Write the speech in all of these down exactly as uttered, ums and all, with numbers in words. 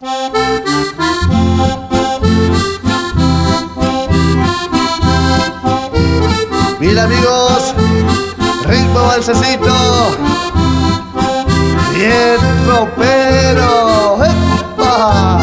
Mira amigos, ritmo balsecito, bien ropero, ¡epa!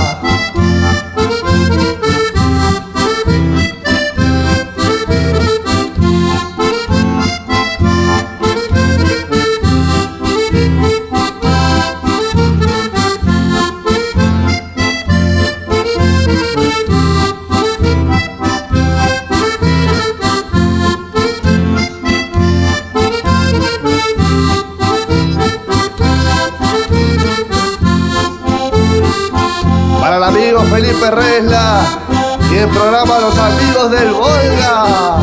Para el amigo Felipe Resla y el programa Los Amigos del Volga.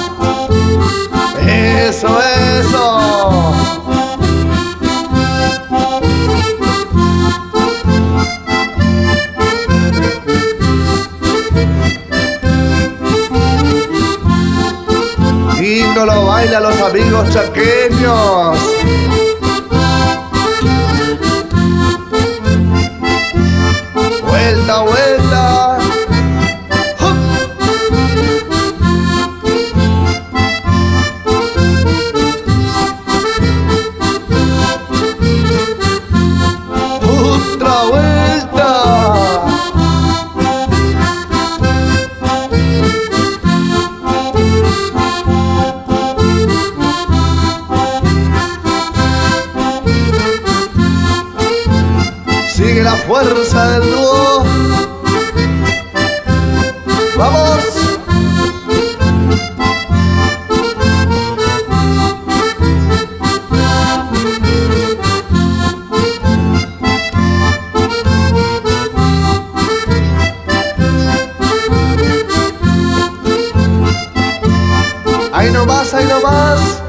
Eso, eso. Y no lo bailan los amigos chaqueños. Vuelta, vuelta. ¡Hup! Otra vuelta. Sigue la fuerza del dúo. ¡Vamos! Ahí nomás, ahí nomás.